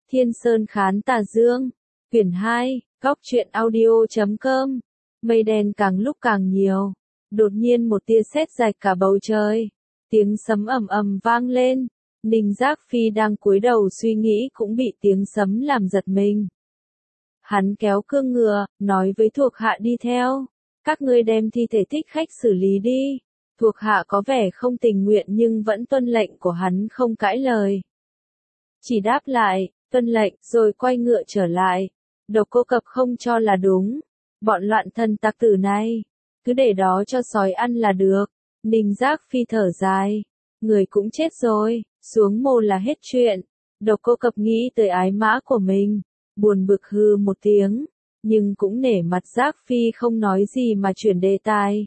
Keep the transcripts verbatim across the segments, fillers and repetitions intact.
Thiên Sơn Khán Tà Dương, quyển hai, góc truyện audio chấm com. Mây đen càng lúc càng nhiều. Đột nhiên một tia sét rạch cả bầu trời. Tiếng sấm ầm ầm vang lên. Ninh Giác Phi đang cúi đầu suy nghĩ cũng bị tiếng sấm làm giật mình. Hắn kéo cương ngựa, nói với thuộc hạ đi theo. Các ngươi đem thi thể thích khách xử lý đi. Thuộc hạ có vẻ không tình nguyện nhưng vẫn tuân lệnh của hắn không cãi lời. Chỉ đáp lại, tuân lệnh, rồi quay ngựa trở lại. Độc Cô Cập không cho là đúng. Bọn loạn thần tặc tử này, cứ để đó cho sói ăn là được. Ninh Giác Phi thở dài. Người cũng chết rồi, xuống mồ là hết chuyện. Độc Cô Cập nghĩ tới ái mã của mình, buồn bực hư một tiếng, nhưng cũng nể mặt Giác Phi không nói gì mà chuyển đề tài.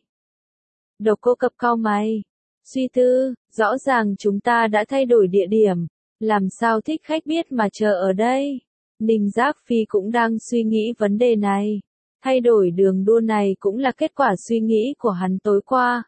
Độc Cô Cập cau mày, suy tư, rõ ràng chúng ta đã thay đổi địa điểm, làm sao thích khách biết mà chờ ở đây. Ninh Giác Phi cũng đang suy nghĩ vấn đề này. Thay đổi đường đua này cũng là kết quả suy nghĩ của hắn tối qua.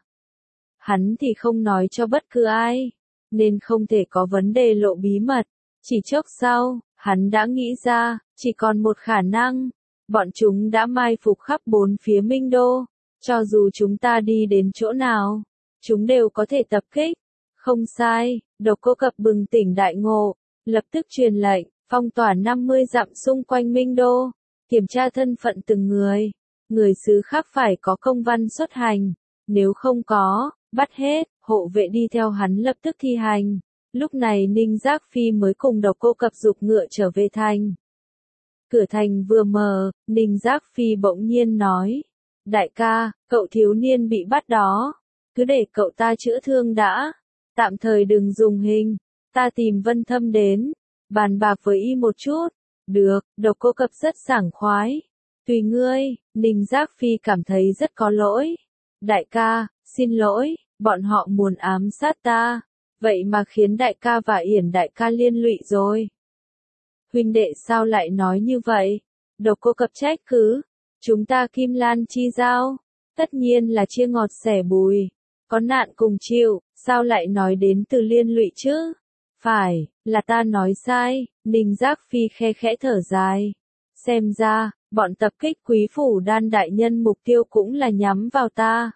Hắn thì không nói cho bất cứ ai, nên không thể có vấn đề lộ bí mật. Chỉ chốc sau, hắn đã nghĩ ra, chỉ còn một khả năng. Bọn chúng đã mai phục khắp bốn phía Minh Đô. Cho dù chúng ta đi đến chỗ nào, chúng đều có thể tập kích. Không sai, Độc Cô Cập bừng tỉnh đại ngộ, lập tức truyền lệnh, phong tỏa năm mươi dặm xung quanh Minh Đô, kiểm tra thân phận từng người. Người xứ khác phải có công văn xuất hành, nếu không có, bắt hết. Hộ vệ đi theo hắn lập tức thi hành. Lúc này Ninh Giác Phi mới cùng Độc Cô Cập giục ngựa trở về thành. Cửa thành vừa mở, Ninh Giác Phi bỗng nhiên nói, đại ca, cậu thiếu niên bị bắt đó, cứ để cậu ta chữa thương đã, tạm thời đừng dùng hình, ta tìm Vân Thâm đến, bàn bạc với y một chút. Được, Độc Cô Cập rất sảng khoái. Tùy ngươi. Ninh Giác Phi cảm thấy rất có lỗi. Đại ca, xin lỗi, bọn họ muốn ám sát ta, vậy mà khiến đại ca và Yển đại ca liên lụy rồi. Huynh đệ sao lại nói như vậy? Độc Cô Cập trách cứ, chúng ta Kim Lan chi giao, tất nhiên là chia ngọt sẻ bùi, có nạn cùng chịu, sao lại nói đến từ liên lụy chứ? Phải, là ta nói sai. Ninh Giác Phi khe khẽ thở dài. Xem ra, bọn tập kích Quý Phủ Đan đại nhân mục tiêu cũng là nhắm vào ta.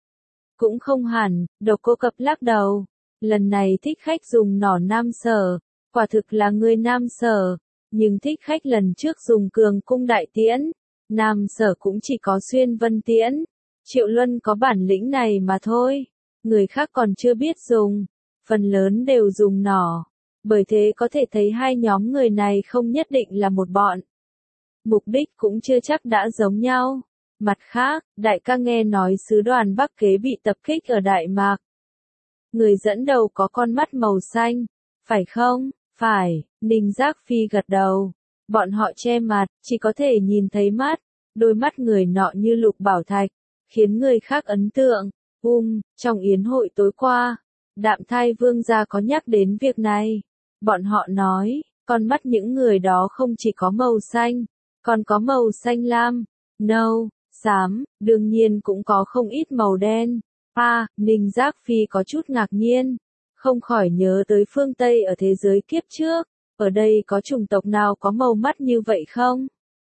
Cũng không hẳn, Độc Cô Cập lắc đầu. Lần này thích khách dùng nỏ Nam Sở, quả thực là người Nam Sở, nhưng thích khách lần trước dùng Cường Cung đại tiễn, Nam Sở cũng chỉ có Xuyên Vân tiễn. Triệu Luân có bản lĩnh này mà thôi, người khác còn chưa biết dùng, phần lớn đều dùng nỏ. Bởi thế có thể thấy hai nhóm người này không nhất định là một bọn. Mục đích cũng chưa chắc đã giống nhau. Mặt khác, đại ca nghe nói sứ đoàn Bắc Kế bị tập kích ở Đại Mạc. Người dẫn đầu có con mắt màu xanh, phải không? Phải, Ninh Giác Phi gật đầu. Bọn họ che mặt, chỉ có thể nhìn thấy mắt. Đôi mắt người nọ như lục bảo thạch, khiến người khác ấn tượng. Um, trong yến hội tối qua, Đạm Thai Vương gia có nhắc đến việc này. Bọn họ nói, con mắt những người đó không chỉ có màu xanh, còn có màu xanh lam, nâu, xám, đương nhiên cũng có không ít màu đen. À, Ninh Giác Phi có chút ngạc nhiên, không khỏi nhớ tới phương Tây ở thế giới kiếp trước, ở đây có chủng tộc nào có màu mắt như vậy không?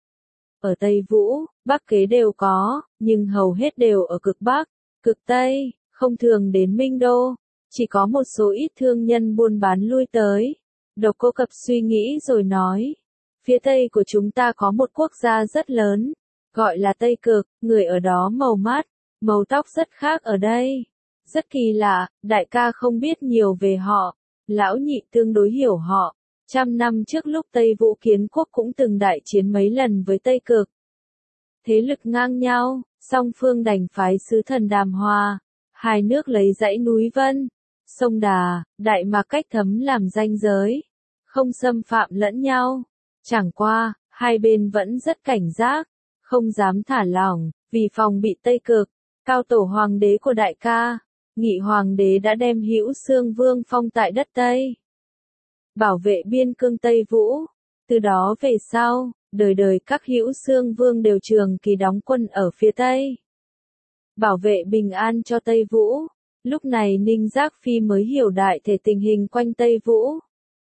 Ở Tây Vũ, Bắc Kế đều có, nhưng hầu hết đều ở cực Bắc, cực Tây, không thường đến Minh Đô, chỉ có một số ít thương nhân buôn bán lui tới. Độc Cô Cập suy nghĩ rồi nói, phía Tây của chúng ta có một quốc gia rất lớn, gọi là Tây Cực, người ở đó màu mắt, màu tóc rất khác ở đây. Rất kỳ lạ, đại ca không biết nhiều về họ, lão nhị tương đối hiểu họ. Trăm năm trước lúc Tây Vũ Kiến Quốc cũng từng đại chiến mấy lần với Tây Cực. Thế lực ngang nhau, song phương đành phái sứ thần đàm hòa, hai nước lấy dãy núi Vân, sông Đà, Đại Mạc cách thấm làm ranh giới, không xâm phạm lẫn nhau. Chẳng qua, hai bên vẫn rất cảnh giác, không dám thả lỏng, vì phòng bị Tây Cực. Cao tổ hoàng đế của đại ca, Nghị hoàng đế đã đem Hữu Xương Vương phong tại đất Tây, bảo vệ biên cương Tây Vũ. Từ đó về sau, đời đời các Hữu Xương Vương đều trường kỳ đóng quân ở phía Tây, bảo vệ bình an cho Tây Vũ. Lúc này Ninh Giác Phi mới hiểu đại thể tình hình quanh Tây Vũ.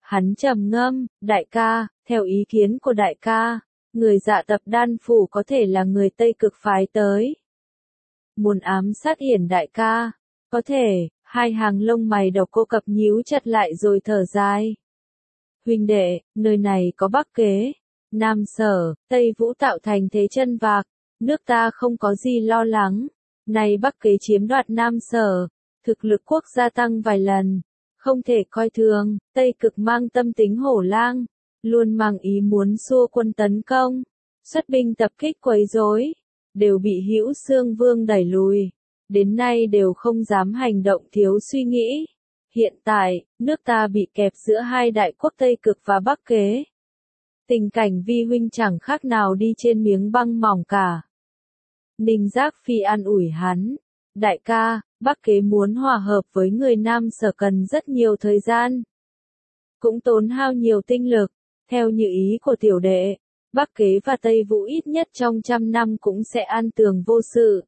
Hắn trầm ngâm, đại ca, theo ý kiến của đại ca, người Dạ Tập Đan Phủ có thể là người Tây Cực phái tới. Muốn ám sát Hiển đại ca, có thể, hai hàng lông mày Độc Cô Cập nhíu chặt lại rồi thở dài. Huynh đệ, nơi này có Bắc Kế, Nam Sở, Tây Vũ tạo thành thế chân vạc, nước ta không có gì lo lắng. Nay Bắc Kế chiếm đoạt Nam Sở, thực lực quốc gia tăng vài lần, không thể coi thường. Tây Cực mang tâm tính hổ lang, luôn mang ý muốn xua quân tấn công, xuất binh tập kích quấy rối, đều bị Hữu Xương Vương đẩy lùi, đến nay đều không dám hành động thiếu suy nghĩ. Hiện tại, nước ta bị kẹp giữa hai đại quốc Tây Cực và Bắc Kế. Tình cảnh vi huynh chẳng khác nào đi trên miếng băng mỏng cả. Ninh Giác Phi an ủi hắn, đại ca, Bắc Kế muốn hòa hợp với người Nam Sở cần rất nhiều thời gian, cũng tốn hao nhiều tinh lực. Theo như ý của tiểu đệ, Bắc Kế và Tây Vũ ít nhất trong trăm năm cũng sẽ an tường vô sự.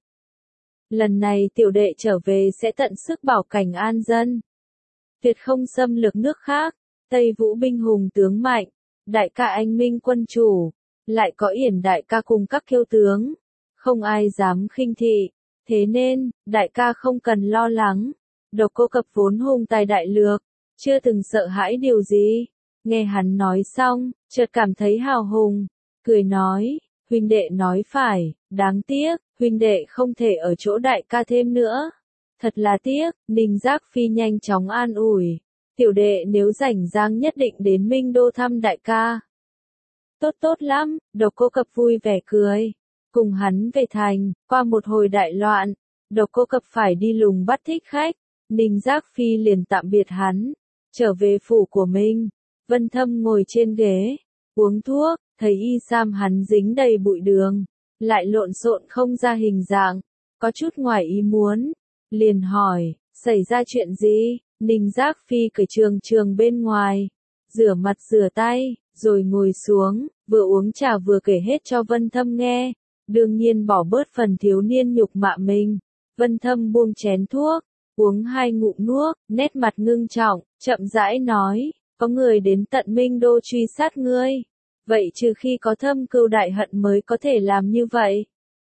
Lần này tiểu đệ trở về sẽ tận sức bảo cảnh an dân, tuyệt không xâm lược nước khác. Tây Vũ binh hùng tướng mạnh, đại ca anh minh quân chủ, lại có Yển đại ca cùng các kiêu tướng, không ai dám khinh thị, thế nên, đại ca không cần lo lắng. Độc Cô Cập vốn hùng tài đại lược, chưa từng sợ hãi điều gì. Nghe hắn nói xong, chợt cảm thấy hào hùng, cười nói, huynh đệ nói phải, đáng tiếc, huynh đệ không thể ở chỗ đại ca thêm nữa. Thật là tiếc. Ninh Giác Phi nhanh chóng an ủi, tiểu đệ nếu rảnh rang nhất định đến Minh Đô thăm đại ca. Tốt tốt lắm. Độc Cô Cập vui vẻ cười, cùng hắn về thành. Qua một hồi đại loạn, Độc Cô Cập phải đi lùng bắt thích khách, Ninh Giác Phi liền tạm biệt hắn, trở về phủ của mình. Vân Thâm ngồi trên ghế, uống thuốc, thấy y sam hắn dính đầy bụi đường, lại lộn xộn không ra hình dạng, có chút ngoài ý muốn, liền hỏi, xảy ra chuyện gì? Ninh Giác Phi cởi trường trường bên ngoài, rửa mặt rửa tay, rồi ngồi xuống, vừa uống trà vừa kể hết cho Vân Thâm nghe, đương nhiên bỏ bớt phần thiếu niên nhục mạ mình. Vân Thâm buông chén thuốc, uống hai ngụm nuốt, nét mặt ngưng trọng, chậm rãi nói, có người đến tận Minh Đô truy sát ngươi, vậy trừ khi có thâm cừu đại hận mới có thể làm như vậy.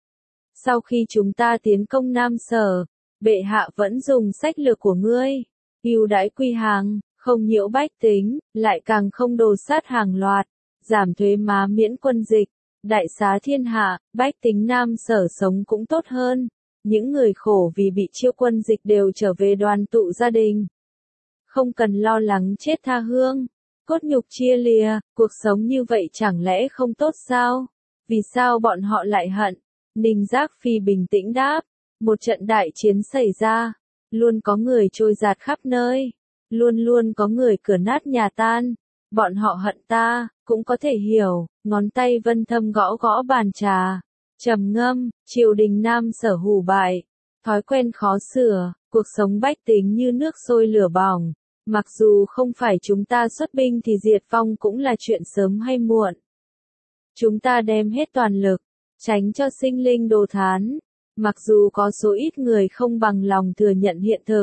Sau khi chúng ta tiến công Nam Sở, bệ hạ vẫn dùng sách lược của ngươi, ưu đãi quy hàng, không nhiễu bách tính, lại càng không đồ sát hàng loạt, giảm thuế má miễn quân dịch, đại xá thiên hạ, bách tính Nam Sở sống cũng tốt hơn. Những người khổ vì bị chiêu quân dịch đều trở về đoàn tụ gia đình, không cần lo lắng chết tha hương, cốt nhục chia lìa. Cuộc sống như vậy chẳng lẽ không tốt sao? Vì sao bọn họ lại hận? Ninh Giác Phi bình tĩnh đáp, một trận đại chiến xảy ra, luôn có người trôi dạt khắp nơi, luôn luôn có người cửa nát nhà tan, bọn họ hận ta, cũng có thể hiểu. Ngón tay Vân Thâm gõ gõ bàn trà, trầm ngâm, triều đình Nam Sở hủ bại, thói quen khó sửa, cuộc sống bách tính như nước sôi lửa bỏng, mặc dù không phải chúng ta xuất binh thì diệt vong cũng là chuyện sớm hay muộn. Chúng ta đem hết toàn lực, tránh cho sinh linh đồ thán, mặc dù có số ít người không bằng lòng thừa nhận hiện thực.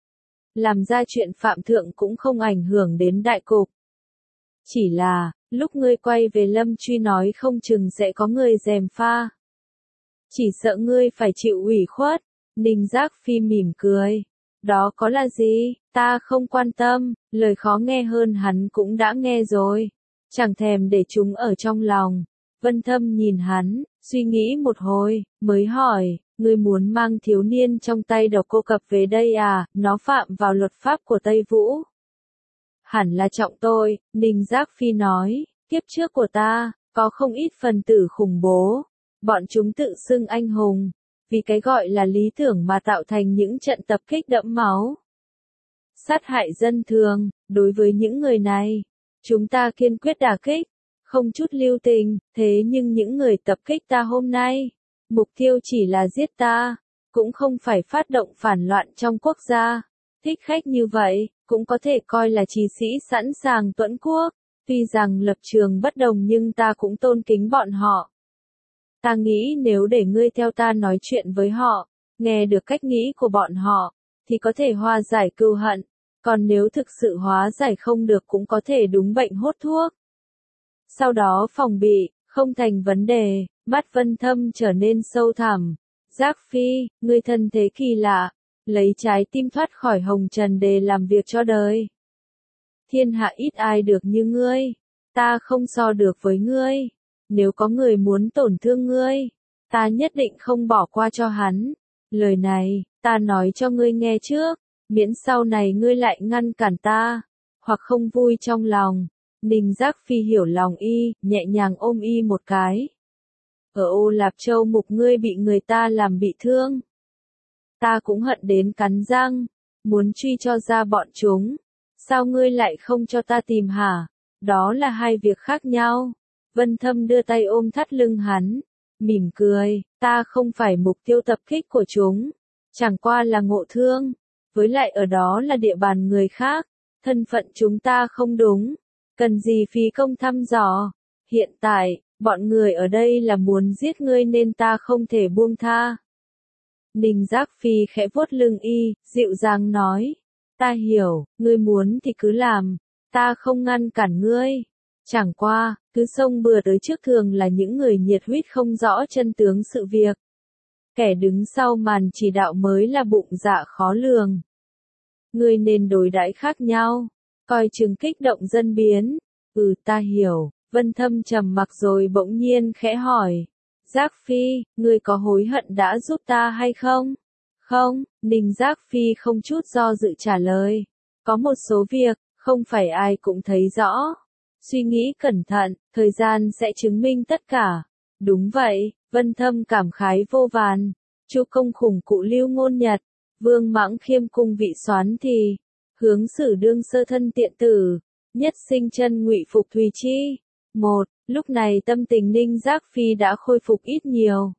Làm ra chuyện phạm thượng cũng không ảnh hưởng đến đại cục. Chỉ là, lúc ngươi quay về Lâm Truy nói không chừng sẽ có người gièm pha. Chỉ sợ ngươi phải chịu ủy khuất. Ninh Giác Phi mỉm cười. Đó có là gì, ta không quan tâm, lời khó nghe hơn hắn cũng đã nghe rồi. Chẳng thèm để chúng ở trong lòng. Vân Thâm nhìn hắn, suy nghĩ một hồi, mới hỏi, ngươi muốn mang thiếu niên trong tay Độc Cô Cập về đây à, nó phạm vào luật pháp của Tây Vũ. Hẳn là trọng tôi, Ninh Giác Phi nói, kiếp trước của ta, có không ít phần tử khủng bố, bọn chúng tự xưng anh hùng, vì cái gọi là lý tưởng mà tạo thành những trận tập kích đẫm máu. Sát hại dân thường, đối với những người này, chúng ta kiên quyết đả kích, không chút lưu tình, thế nhưng những người tập kích ta hôm nay, mục tiêu chỉ là giết ta, cũng không phải phát động phản loạn trong quốc gia. Thích khách như vậy, cũng có thể coi là chí sĩ sẵn sàng tuẫn quốc, tuy rằng lập trường bất đồng nhưng ta cũng tôn kính bọn họ. Ta nghĩ nếu để ngươi theo ta nói chuyện với họ, nghe được cách nghĩ của bọn họ, thì có thể hòa giải cừu hận. còn nếu thực sự hóa giải không được cũng có thể đúng bệnh hốt thuốc. Sau đó phòng bị, không thành vấn đề, mắt Vân Thâm trở nên sâu thẳm. Giác Phi, ngươi thân thế kỳ lạ, lấy trái tim thoát khỏi hồng trần để làm việc cho đời. Thiên hạ ít ai được như ngươi, ta không so được với ngươi. Nếu có người muốn tổn thương ngươi, ta nhất định không bỏ qua cho hắn. Lời này, ta nói cho ngươi nghe trước, miễn sau này ngươi lại ngăn cản ta, hoặc không vui trong lòng. Ninh Giác Phi hiểu lòng y, nhẹ nhàng ôm y một cái. Ở Ô Lạp Châu Mục ngươi bị người ta làm bị thương. Ta cũng hận đến cắn răng, muốn truy cho ra bọn chúng. Sao ngươi lại không cho ta tìm hả? Đó là hai việc khác nhau. Vân Thâm đưa tay ôm thắt lưng hắn, mỉm cười, ta không phải mục tiêu tập kích của chúng. Chẳng qua là ngộ thương. Với lại ở đó là địa bàn người khác, thân phận chúng ta không đúng. Cần gì phí công thăm dò. Hiện tại, bọn người ở đây là muốn giết ngươi nên ta không thể buông tha. Ninh Giác Phi khẽ vuốt lưng y, dịu dàng nói. Ta hiểu, ngươi muốn thì cứ làm, ta không ngăn cản ngươi. Chẳng qua, cứ xông bừa tới trước thường là những người nhiệt huyết không rõ chân tướng sự việc. Kẻ đứng sau màn chỉ đạo mới là bụng dạ khó lường. Ngươi nên đối đãi khác nhau, coi chừng kích động dân biến. Ừ ta hiểu, Vân Thâm trầm mặc rồi bỗng nhiên khẽ hỏi. Giác Phi, ngươi có hối hận đã giúp ta hay không? Không, Ninh Giác Phi không chút do dự trả lời. Có một số việc, không phải ai cũng thấy rõ. Suy nghĩ cẩn thận, thời gian sẽ chứng minh tất cả. Đúng vậy, Vân Thâm cảm khái vô vàn. Chu công khủng cụ Lưu Ngôn Nhật, Vương Mãng Khiêm cung vị soán thì, hướng xử đương sơ thân tiện tử, nhất sinh chân ngụy phục Thùy Chi. Một, lúc này tâm tình Ninh Giác Phi đã khôi phục ít nhiều.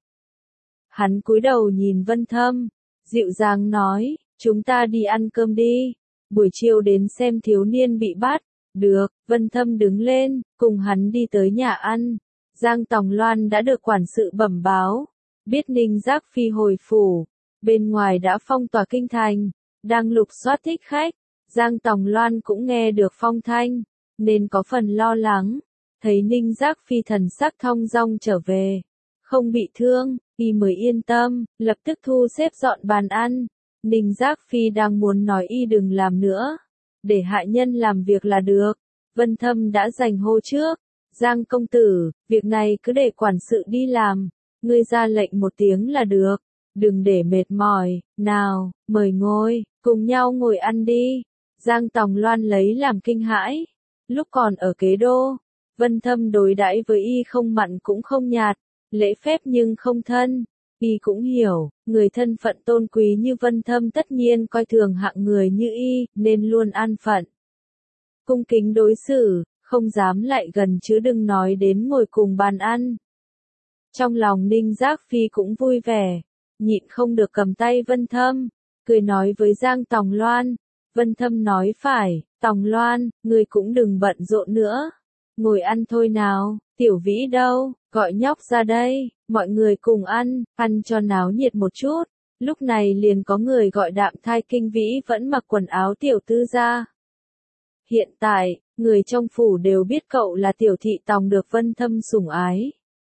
Hắn cúi đầu nhìn Vân Thâm, dịu dàng nói, chúng ta đi ăn cơm đi, buổi chiều đến xem thiếu niên bị bắt. Được, Vân Thâm đứng lên, cùng hắn đi tới nhà ăn. Giang Tòng Loan đã được quản sự bẩm báo, biết Ninh Giác Phi hồi phủ, bên ngoài đã phong tỏa kinh thành, đang lục soát thích khách. Giang Tòng Loan cũng nghe được phong thanh, nên có phần lo lắng. Thấy Ninh Giác Phi thần sắc thong dong trở về, không bị thương, y mới yên tâm, lập tức thu xếp dọn bàn ăn. Ninh Giác Phi đang muốn nói y đừng làm nữa, để hạ nhân làm việc là được. Vân Thâm đã giành hô trước. Giang công tử, việc này cứ để quản sự đi làm, ngươi ra lệnh một tiếng là được, đừng để mệt mỏi. Nào, mời ngồi, cùng nhau ngồi ăn đi. Giang Tòng Loan lấy làm kinh hãi. Lúc còn ở Kế Đô, Vân Thâm đối đãi với y không mặn cũng không nhạt, lễ phép nhưng không thân. Y cũng hiểu, người thân phận tôn quý như Vân Thâm tất nhiên coi thường hạng người như y, nên luôn an phận. Cung kính đối xử, không dám lại gần chứ đừng nói đến ngồi cùng bàn ăn. Trong lòng Ninh Giác Phi cũng vui vẻ, nhịn không được cầm tay Vân Thâm, cười nói với Giang Tòng Loan. Vân Thâm nói phải, Tòng Loan, ngươi cũng đừng bận rộn nữa. Ngồi ăn thôi nào, Tiểu Vĩ đâu, gọi nhóc ra đây, mọi người cùng ăn, ăn cho náo nhiệt một chút. Lúc này liền có người gọi Đạm Thai Kinh Vĩ vẫn mặc quần áo tiểu tư ra. Hiện tại, người trong phủ đều biết cậu là tiểu thị tòng được Vân Thâm sủng ái,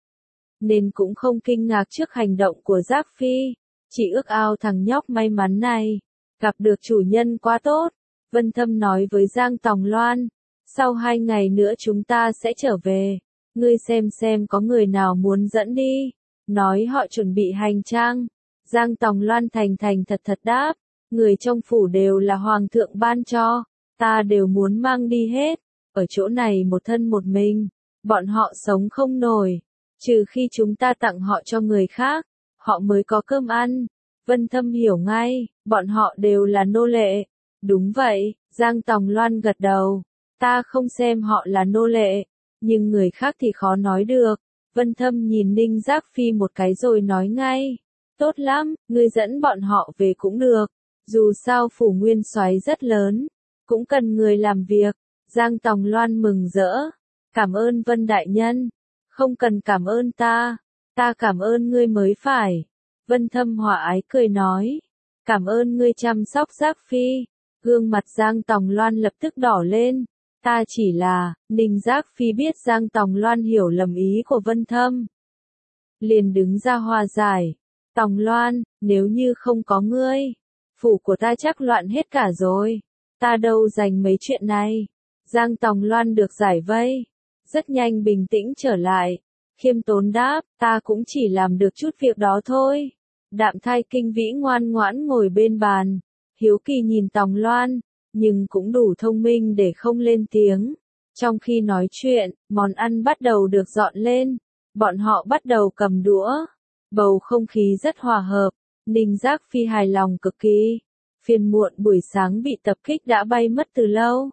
nên cũng không kinh ngạc trước hành động của Giác Phi, chỉ ước ao thằng nhóc may mắn này gặp được chủ nhân quá tốt. Vân Thâm nói với Giang Tòng Loan, sau hai ngày nữa chúng ta sẽ trở về, ngươi xem xem có người nào muốn dẫn đi, nói họ chuẩn bị hành trang. Giang Tòng Loan thành thành thật thật đáp, người trong phủ đều là hoàng thượng ban cho, ta đều muốn mang đi hết, ở chỗ này một thân một mình, bọn họ sống không nổi, trừ khi chúng ta tặng họ cho người khác, họ mới có cơm ăn. Vân Thâm hiểu ngay, bọn họ đều là nô lệ. Đúng vậy, Giang Tòng Loan gật đầu, ta không xem họ là nô lệ, nhưng người khác thì khó nói được. Vân Thâm nhìn Ninh Giác Phi một cái rồi nói ngay, tốt lắm, ngươi dẫn bọn họ về cũng được, dù sao phủ nguyên soái rất lớn, cũng cần người làm việc. Giang Tòng Loan mừng rỡ, cảm ơn Vân đại nhân, không cần cảm ơn ta, ta cảm ơn ngươi mới phải. Vân Thâm hòa ái cười nói, cảm ơn ngươi chăm sóc Giác Phi. Gương mặt Giang Tòng Loan lập tức đỏ lên. Ta chỉ là, Ninh Giác Phi biết Giang Tòng Loan hiểu lầm ý của Vân Thâm. Liền đứng ra hòa giải. Tòng Loan, nếu như không có ngươi, phủ của ta chắc loạn hết cả rồi. Ta đâu dành mấy chuyện này. Giang Tòng Loan được giải vây. Rất nhanh bình tĩnh trở lại. Khiêm tốn đáp, ta cũng chỉ làm được chút việc đó thôi. Đạm Thai Kinh Vĩ ngoan ngoãn ngồi bên bàn. Hiếu kỳ nhìn Tòng Loan, nhưng cũng đủ thông minh để không lên tiếng. Trong khi nói chuyện, món ăn bắt đầu được dọn lên. Bọn họ bắt đầu cầm đũa. Bầu không khí rất hòa hợp. Ninh Giác Phi hài lòng cực kỳ. Phiền muộn buổi sáng bị tập kích đã bay mất từ lâu.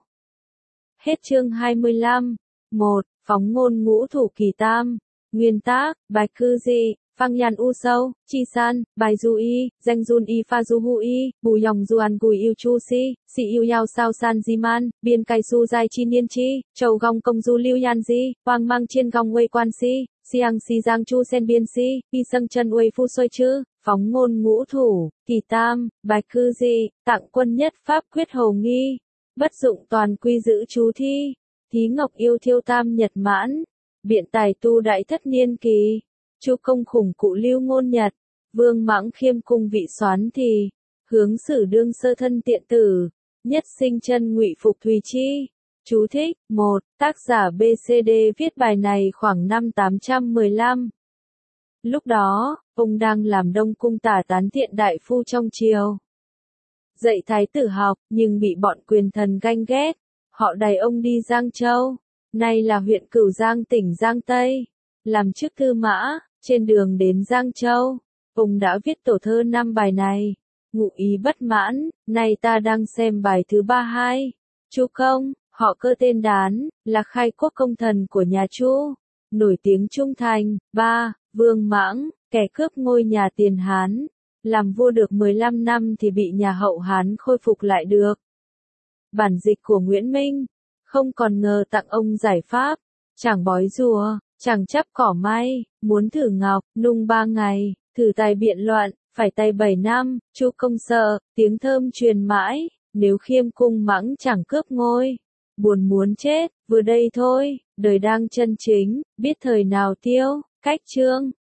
Hết chương hai mươi lăm. một. Phóng ngôn ngũ thủ kỳ tam. Nguyên tác, Bạch Cư Dị, Phang Nhan U Sâu, Chi San, Bài Du Y, Danh Jun Y Pha Du Hu Y, Bù Yòng Du An Gùi Yêu Chu Si, Si Yêu Yao Sao San Di Man, Biên Cai Su Giai Chi Niên Chi, Châu Gong Công Du Liêu Yan Di, Hoang Mang Chiên Gong Wei Quan Si, Siang Si Giang Chu Sen Biên Si, Y Sâng Chân Wei Phu Soi Chư, Phóng ngôn ngũ thủ, kỳ tam, Bạch Cư Dị, Tặng quân nhất pháp quyết hầu nghi, bất dụng toàn quy giữ chú thi, Thí Ngọc yêu thiêu tam nhật mãn, biện tài tu đại thất niên kỳ. Chu công khủng cụ lưu ngôn nhật, Vương Mãng Khiêm cung vị soán thì, hướng sử đương sơ thân tiện tử, nhất sinh chân ngụy phục thùy chi. Chú thích, một. Tác giả bê xê đê viết bài này khoảng năm tám trăm mười lăm. Lúc đó, ông đang làm Đông Cung tả tán tiện đại phu trong triều. Dạy thái tử học, nhưng bị bọn quyền thần ganh ghét. Họ đày ông đi Giang Châu, nay là huyện Cửu Giang tỉnh Giang Tây, làm chức tư mã. Trên đường đến Giang Châu, ông đã viết tổ thơ năm bài này. Ngụ ý bất mãn, nay ta đang xem bài thứ ba hai. Chu Công, họ Cơ tên Đán, là khai quốc công thần của nhà Chu, nổi tiếng trung thành. ba. Vương Mãng, kẻ cướp ngôi nhà Tiền Hán, làm vua được mười lăm năm thì bị nhà Hậu Hán khôi phục lại được. Bản dịch của Nguyễn Minh, không còn ngờ tặng ông giải pháp, chẳng bói rùa, chẳng chấp cỏ may, muốn thử ngọc, nung ba ngày, thử tài biện loạn, phải tay bảy năm. Chu Công sợ, tiếng thơm truyền mãi, nếu Khiêm cung Mãng chẳng cướp ngôi, buồn muốn chết. Vừa đây thôi, đời đang chân chính, biết thời nào tiêu. Cách chương